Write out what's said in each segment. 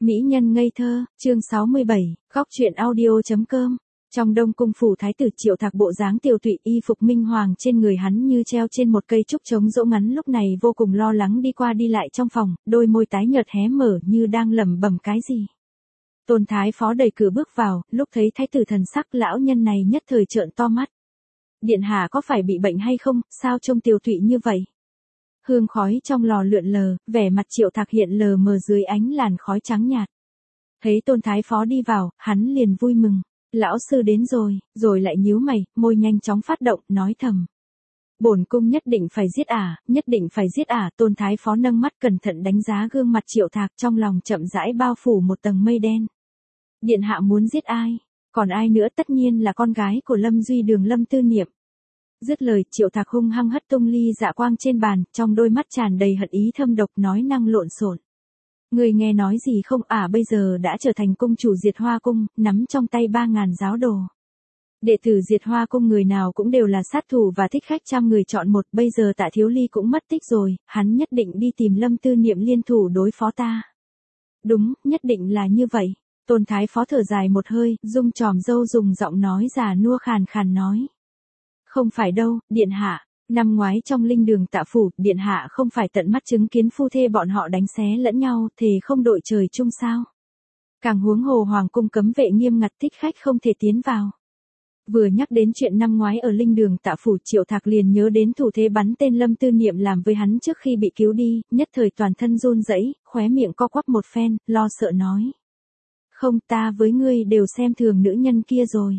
Mỹ nhân ngây thơ, chương 67, góc truyện audio.com. Trong Đông cung phủ thái tử Triệu Thạc bộ dáng tiều tụy, y phục minh hoàng trên người hắn như treo trên một cây trúc trống dỗ ngắn, lúc này vô cùng lo lắng đi qua đi lại trong phòng, đôi môi tái nhợt hé mở như đang lẩm bẩm cái gì. Tôn thái phó đẩy cửa bước vào, lúc thấy thái tử thần sắc, lão nhân này nhất thời trợn to mắt. Điện hạ có phải bị bệnh hay không, sao trông tiều tụy như vậy? Hương khói trong lò lượn lờ, vẻ mặt Triệu Thạc hiện lờ mờ dưới ánh làn khói trắng nhạt. Thấy tôn thái phó đi vào, hắn liền vui mừng. Lão sư đến rồi lại nhíu mày, môi nhanh chóng phát động, nói thầm. Bổn cung nhất định phải giết ả, nhất định phải giết ả. Tôn thái phó nâng mắt cẩn thận đánh giá gương mặt Triệu Thạc, trong lòng chậm rãi bao phủ một tầng mây đen. Điện hạ muốn giết ai? Còn ai nữa? Tất nhiên là con gái của Lâm Duy Đường, Lâm Tư Niệm. Dứt lời, Triệu Thạc hung hăng hất tung ly dạ quang trên bàn, trong đôi mắt tràn đầy hận ý thâm độc, nói năng lộn xộn. Người nghe nói gì không? Bây giờ đã trở thành cung chủ Diệt Hoa cung, nắm trong tay 3.000 giáo đồ. Đệ tử Diệt Hoa cung người nào cũng đều là sát thủ và thích khách, trăm người chọn một. Bây giờ Tạ Thiếu Ly cũng mất tích rồi, hắn nhất định đi tìm Lâm Tư Niệm liên thủ đối phó ta. Đúng, nhất định là như vậy. Tôn thái phó thở dài một hơi, rung tròm râu, dùng giọng nói già nua khàn khàn nói. Không phải đâu, điện hạ. Năm ngoái trong linh đường Tạ phủ, điện hạ không phải tận mắt chứng kiến phu thê bọn họ đánh xé lẫn nhau, thề không đội trời chung sao? Càng huống hồ hoàng cung cấm vệ nghiêm ngặt, thích khách không thể tiến vào. Vừa nhắc đến chuyện năm ngoái ở linh đường Tạ phủ, Triệu Thạc liền nhớ đến thủ thế bắn tên Lâm Tư Niệm làm với hắn trước khi bị cứu đi, nhất thời toàn thân run rẩy, khóe miệng co quắp một phen, lo sợ nói. Không, ta với ngươi đều xem thường nữ nhân kia rồi.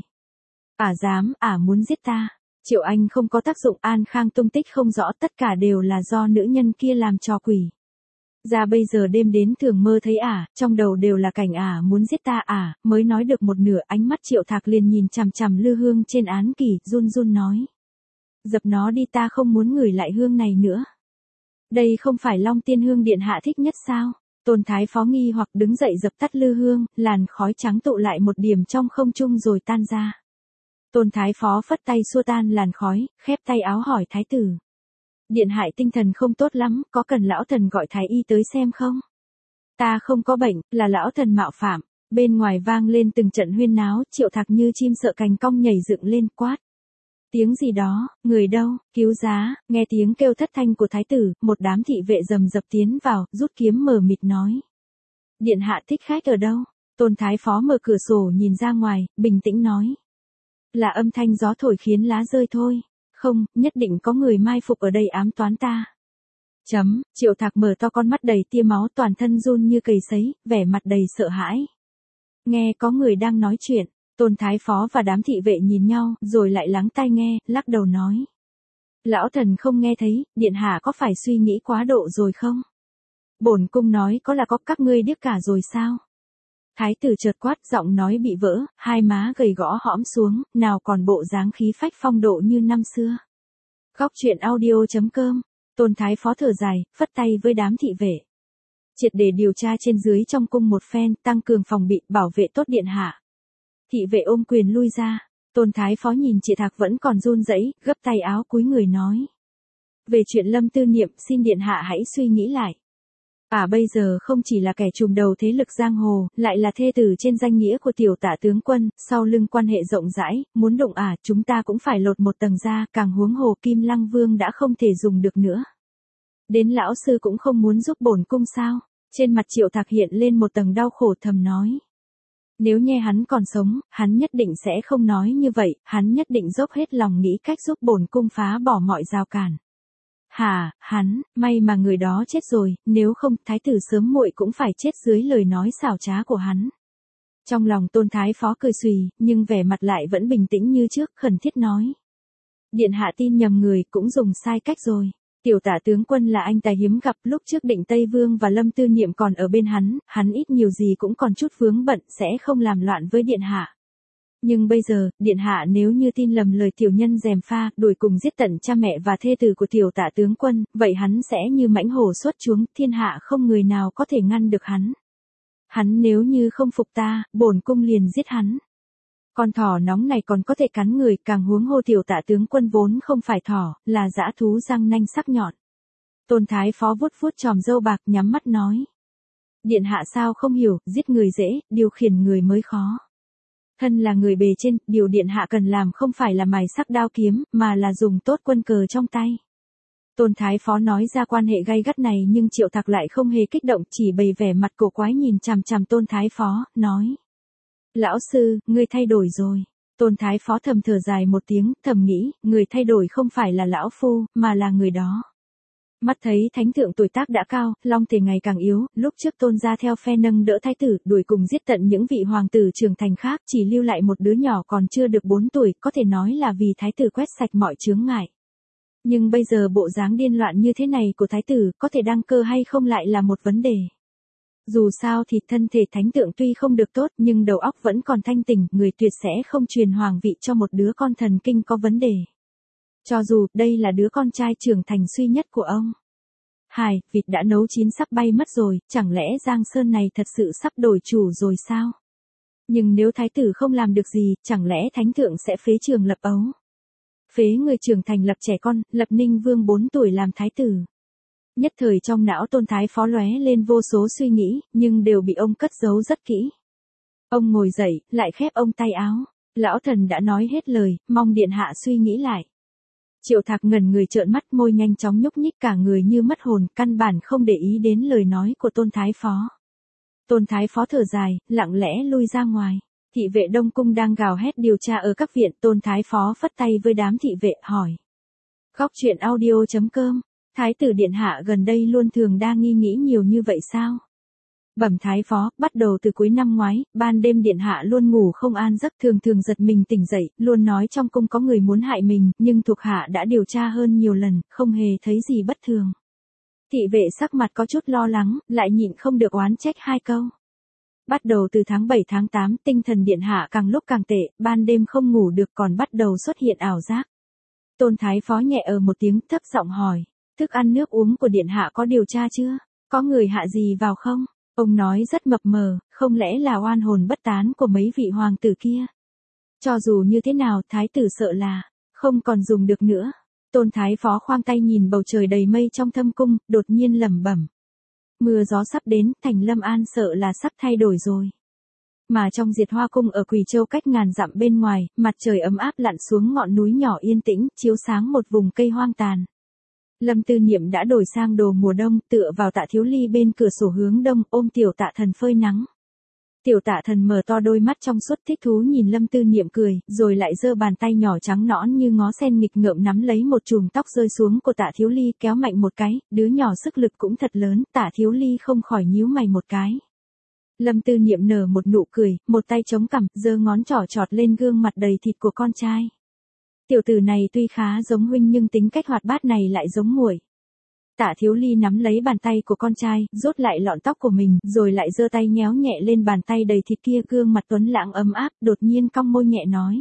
Dám, muốn giết ta. Triệu Anh không có tác dụng, An Khang tung tích không rõ, tất cả đều là do nữ nhân kia làm trò quỷ. Ra bây giờ đêm đến thường mơ thấy trong đầu đều là cảnh muốn giết ta. Mới nói được một nửa, ánh mắt Triệu Thạc liền nhìn chằm chằm lư hương trên án kỷ, run run nói. Dập nó đi, ta không muốn ngửi lại hương này nữa. Đây không phải Long Tiên hương điện hạ thích nhất sao? Tôn thái phó nghi hoặc đứng dậy dập tắt lư hương, làn khói trắng tụ lại một điểm trong không trung rồi tan ra. Tôn thái phó phất tay xua tan làn khói, khép tay áo hỏi thái tử. Điện hạ tinh thần không tốt lắm, có cần lão thần gọi thái y tới xem không? Ta không có bệnh, là lão thần mạo phạm. Bên ngoài vang lên từng trận huyên náo, Triệu Thạc như chim sợ cành cong nhảy dựng lên, quát. Tiếng gì đó, người đâu, cứu giá. Nghe tiếng kêu thất thanh của thái tử, một đám thị vệ rầm rập tiến vào, rút kiếm mờ mịt nói. Điện hạ thích khách ở đâu? Tôn thái phó mở cửa sổ nhìn ra ngoài, bình tĩnh nói. Là âm thanh gió thổi khiến lá rơi thôi. Không, nhất định có người mai phục ở đây ám toán ta. Triệu Thạc mở to con mắt đầy tia máu, toàn thân run như cầy sấy, vẻ mặt đầy sợ hãi. Nghe có người đang nói chuyện, Tôn thái phó và đám thị vệ nhìn nhau, rồi lại lắng tai nghe, lắc đầu nói. Lão thần không nghe thấy, điện hạ có phải suy nghĩ quá độ rồi không? Bổn cung nói có là có, các ngươi điếc cả rồi sao? Thái tử chợt quát, giọng nói bị vỡ, hai má gầy gõ hõm xuống, nào còn bộ dáng khí phách phong độ như năm xưa. Góc truyện audio.com. Tôn thái phó thở dài, phất tay với đám thị vệ. Triệt để điều tra trên dưới trong cung một phen, tăng cường phòng bị, bảo vệ tốt điện hạ. Thị vệ ôm quyền lui ra. Tôn thái phó nhìn Triệu Thạc vẫn còn run rẩy, gấp tay áo cúi người nói. Về chuyện Lâm Tư Niệm, xin điện hạ hãy suy nghĩ lại. Bây giờ không chỉ là kẻ trùm đầu thế lực giang hồ, lại là thê tử trên danh nghĩa của tiểu Tạ tướng quân, sau lưng quan hệ rộng rãi, muốn đụng chúng ta cũng phải lột một tầng da, càng huống hồ Kim Lăng Vương đã không thể dùng được nữa. Đến lão sư cũng không muốn giúp bổn cung sao? Trên mặt Triệu Thạc hiện lên một tầng đau khổ, thầm nói. Nếu nghe hắn còn sống, hắn nhất định sẽ không nói như vậy, hắn nhất định dốc hết lòng nghĩ cách giúp bổn cung phá bỏ mọi rào cản. May mà người đó chết rồi, nếu không, thái tử sớm muội cũng phải chết dưới lời nói xảo trá của hắn. Trong lòng Tôn thái phó cười xùy, nhưng vẻ mặt lại vẫn bình tĩnh như trước, khẩn thiết nói. Điện hạ tin nhầm người, cũng dùng sai cách rồi. Tiểu Tạ tướng quân là anh tài hiếm gặp, lúc trước Định Tây Vương và Lâm Tư Niệm còn ở bên hắn ít nhiều gì cũng còn chút vướng bận, sẽ không làm loạn với điện hạ. Nhưng bây giờ, điện hạ nếu như tin lầm lời tiểu nhân gièm pha, đuổi cùng giết tận cha mẹ và thê tử của tiểu Tạ tướng quân, vậy hắn sẽ như mãnh hổ xuất chuống, thiên hạ không người nào có thể ngăn được hắn. Hắn nếu như không phục ta, bổn cung liền giết hắn. Con thỏ nóng này còn có thể cắn người, càng huống hồ tiểu Tạ tướng quân vốn không phải thỏ, là dã thú răng nanh sắc nhọn. Tôn thái phó vuốt vuốt chòm râu bạc, nhắm mắt nói. Điện hạ sao không hiểu, giết người dễ, điều khiển người mới khó. Thân là người bề trên, điều điện hạ cần làm không phải là mài sắc đao kiếm, mà là dùng tốt quân cờ trong tay. Tôn Thái Phó nói ra quan hệ gay gắt này nhưng Triệu Thạc lại không hề kích động, chỉ bày vẻ mặt cổ quái nhìn chằm chằm Tôn Thái Phó, nói. Lão sư, ngươi thay đổi rồi. Tôn Thái Phó thầm thở dài một tiếng, thầm nghĩ, người thay đổi không phải là lão phu, mà là người đó. Mắt thấy thánh thượng tuổi tác đã cao, long thể ngày càng yếu, lúc trước Tôn gia theo phe nâng đỡ thái tử, đuổi cùng giết tận những vị hoàng tử trưởng thành khác, chỉ lưu lại một đứa nhỏ còn chưa được 4 tuổi, có thể nói là vì thái tử quét sạch mọi chướng ngại. Nhưng bây giờ bộ dáng điên loạn như thế này của thái tử, có thể đăng cơ hay không lại là một vấn đề. Dù sao thì thân thể thánh thượng tuy không được tốt nhưng đầu óc vẫn còn thanh tỉnh, người tuyệt sẽ không truyền hoàng vị cho một đứa con thần kinh có vấn đề. Cho dù đây là đứa con trai trưởng thành duy nhất của ông. Hài, vịt đã nấu chín sắp bay mất rồi, chẳng lẽ Giang Sơn này thật sự sắp đổi chủ rồi sao? Nhưng nếu thái tử không làm được gì, chẳng lẽ thánh thượng sẽ phế Trường Lập ấu? Phế người trưởng thành lập trẻ con, lập Ninh Vương 4 tuổi làm thái tử. Nhất thời trong não Tôn Thái Phó lóe lên vô số suy nghĩ, nhưng đều bị ông cất giấu rất kỹ. Ông ngồi dậy, lại khép ông tay áo. Lão thần đã nói hết lời, mong điện hạ suy nghĩ lại. Triệu Thạc ngẩn người trợn mắt, môi nhanh chóng nhúc nhích, cả người như mất hồn, căn bản không để ý đến lời nói của Tôn Thái Phó. Tôn Thái Phó thở dài, lặng lẽ lui ra ngoài. Thị vệ Đông Cung đang gào hét điều tra ở các viện, Tôn Thái Phó phất tay với đám thị vệ, hỏi. Góc truyện audio.com, Thái tử điện hạ gần đây luôn thường đa nghi nghĩ nhiều như vậy sao? Bẩm Thái Phó, bắt đầu từ cuối năm ngoái, ban đêm điện hạ luôn ngủ không an giấc, thường thường giật mình tỉnh dậy, luôn nói trong cung có người muốn hại mình, nhưng thuộc hạ đã điều tra hơn nhiều lần, không hề thấy gì bất thường. Thị vệ sắc mặt có chút lo lắng, lại nhịn không được oán trách 2 câu. Bắt đầu từ tháng 7 tháng 8, tinh thần điện hạ càng lúc càng tệ, ban đêm không ngủ được còn bắt đầu xuất hiện ảo giác. Tôn Thái Phó nhẹ một tiếng, thấp giọng hỏi, thức ăn nước uống của điện hạ có điều tra chưa? Có người hạ gì vào không? Ông nói rất mập mờ, không lẽ là oan hồn bất tán của mấy vị hoàng tử kia? Cho dù như thế nào, thái tử sợ là không còn dùng được nữa. Tôn Thái Phó khoang tay nhìn bầu trời đầy mây trong thâm cung, đột nhiên lẩm bẩm. Mưa gió sắp đến, thành Lâm An sợ là sắp thay đổi rồi. Mà trong Diệt Hoa Cung ở Quỳ Châu cách ngàn dặm bên ngoài, mặt trời ấm áp lặn xuống ngọn núi nhỏ yên tĩnh, chiếu sáng một vùng cây hoang tàn. Lâm Tư Niệm đã đổi sang đồ mùa đông, tựa vào Tạ Thiếu Ly bên cửa sổ hướng đông, ôm Tiểu Tạ Thần phơi nắng. Tiểu Tạ Thần mở to đôi mắt trong suốt thích thú nhìn Lâm Tư Niệm cười, rồi lại giơ bàn tay nhỏ trắng nõn như ngó sen nghịch ngợm nắm lấy một chùm tóc rơi xuống của Tạ Thiếu Ly, kéo mạnh một cái, đứa nhỏ sức lực cũng thật lớn, Tạ Thiếu Ly không khỏi nhíu mày một cái. Lâm Tư Niệm nở một nụ cười, một tay chống cằm, giơ ngón trỏ chọt lên gương mặt đầy thịt của con trai. Tiểu tử này tuy khá giống huynh nhưng tính cách hoạt bát này lại giống muội. Tạ Thiếu Ly nắm lấy bàn tay của con trai, rút lại lọn tóc của mình, rồi lại giơ tay nhéo nhẹ lên bàn tay đầy thịt kia, gương mặt tuấn lãng ấm áp, đột nhiên cong môi nhẹ nói.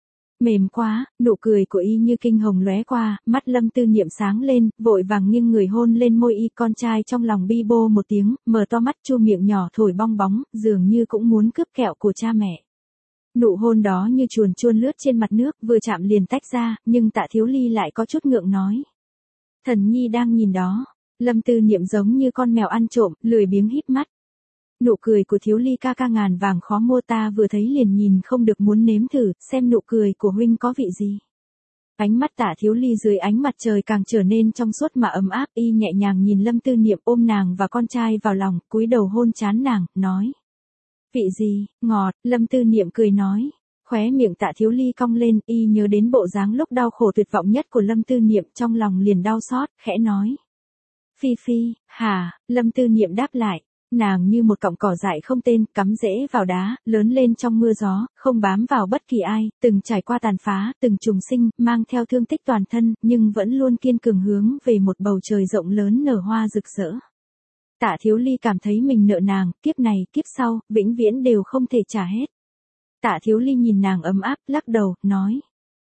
Mềm quá, nụ cười của y như kinh hồng lóe qua, mắt Lâm Tư Niệm sáng lên, vội vàng nghiêng người hôn lên môi y, con trai trong lòng bi bô một tiếng, mở to mắt chu miệng nhỏ thổi bong bóng, dường như cũng muốn cướp kẹo của cha mẹ. Nụ hôn đó như chuồn chuôn lướt trên mặt nước, vừa chạm liền tách ra, nhưng Tạ Thiếu Ly lại có chút ngượng nói. Thần nhi đang nhìn đó. Lâm Tư Niệm giống như con mèo ăn trộm, lười biếng híp mắt. Nụ cười của Thiếu Ly ca ca ngàn vàng khó mua, ta vừa thấy liền nhìn không được muốn nếm thử, xem nụ cười của huynh có vị gì. Ánh mắt Tạ Thiếu Ly dưới ánh mặt trời càng trở nên trong suốt mà ấm áp, y nhẹ nhàng nhìn Lâm Tư Niệm, ôm nàng và con trai vào lòng, cúi đầu hôn trán nàng, nói. Vị gì, ngọt, Lâm Tư Niệm cười nói. Khóe miệng Tạ Thiếu Ly cong lên, y nhớ đến bộ dáng lúc đau khổ tuyệt vọng nhất của Lâm Tư Niệm, trong lòng liền đau xót, khẽ nói. Phi Phi, hả, Lâm Tư Niệm đáp lại. Nàng như một cọng cỏ dại không tên, cắm rễ vào đá, lớn lên trong mưa gió, không bám vào bất kỳ ai, từng trải qua tàn phá, từng trùng sinh, mang theo thương tích toàn thân, nhưng vẫn luôn kiên cường hướng về một bầu trời rộng lớn nở hoa rực rỡ. Tạ Thiếu Ly cảm thấy mình nợ nàng, kiếp này, kiếp sau, vĩnh viễn đều không thể trả hết. Tạ Thiếu Ly nhìn nàng ấm áp, lắc đầu, nói.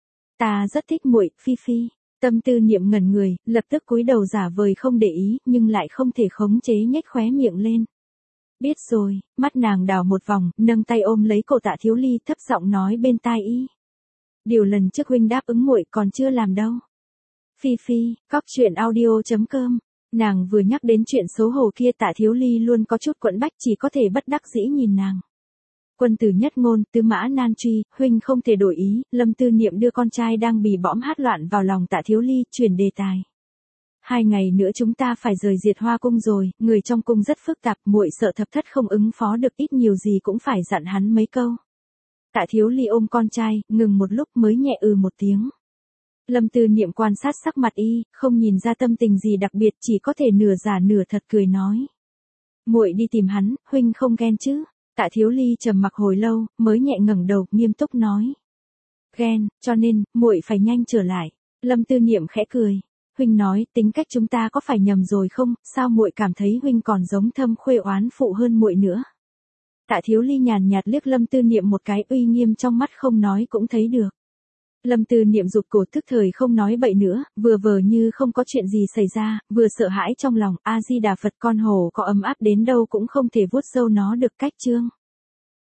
Ta rất thích muội, Phi Phi. Tâm Tư Niệm ngẩn người, lập tức cúi đầu giả vời không để ý, nhưng lại không thể khống chế nhếch khóe miệng lên. Biết rồi, mắt nàng đảo một vòng, nâng tay ôm lấy cổ Tạ Thiếu Ly, thấp giọng nói bên tai y. Điều lần trước huynh đáp ứng muội còn chưa làm đâu. Phi Phi, góc truyện audio.com Nàng vừa nhắc đến chuyện xấu hổ kia Tạ Thiếu Ly luôn có chút quẫn bách, chỉ có thể bất đắc dĩ nhìn nàng. Quân tử nhất ngôn, tứ mã nan truy, huynh không thể đổi ý. Lâm Tư Niệm đưa con trai đang bì bõm hát loạn vào lòng Tạ Thiếu Ly, chuyển đề tài. 2 ngày nữa chúng ta phải rời Diệt Hoa cung rồi, người trong cung rất phức tạp, muội sợ Thập Thất không ứng phó được, ít nhiều gì cũng phải dặn hắn mấy câu. Tạ Thiếu Ly ôm con trai, ngừng một lúc mới nhẹ một tiếng. Lâm Tư Niệm quan sát sắc mặt y, không nhìn ra tâm tình gì đặc biệt, chỉ có thể nửa giả nửa thật cười nói. Muội đi tìm hắn, huynh không ghen chứ? Tạ Thiếu Ly trầm mặc hồi lâu, mới nhẹ ngẩng đầu, nghiêm túc nói. Ghen, cho nên, muội phải nhanh trở lại. Lâm Tư Niệm khẽ cười. Huynh nói, tính cách chúng ta có phải nhầm rồi không, sao muội cảm thấy huynh còn giống Thâm Khuê oán phụ hơn muội nữa? Tạ Thiếu Ly nhàn nhạt liếc Lâm Tư Niệm một cái, uy nghiêm trong mắt không nói cũng thấy được. Lâm Tư Niệm rụt cổ, tức thời không nói bậy nữa, vừa vờ như không có chuyện gì xảy ra, vừa sợ hãi trong lòng. A Di Đà Phật, con hổ có ấm áp đến đâu cũng không thể vuốt râu nó được. Cách chương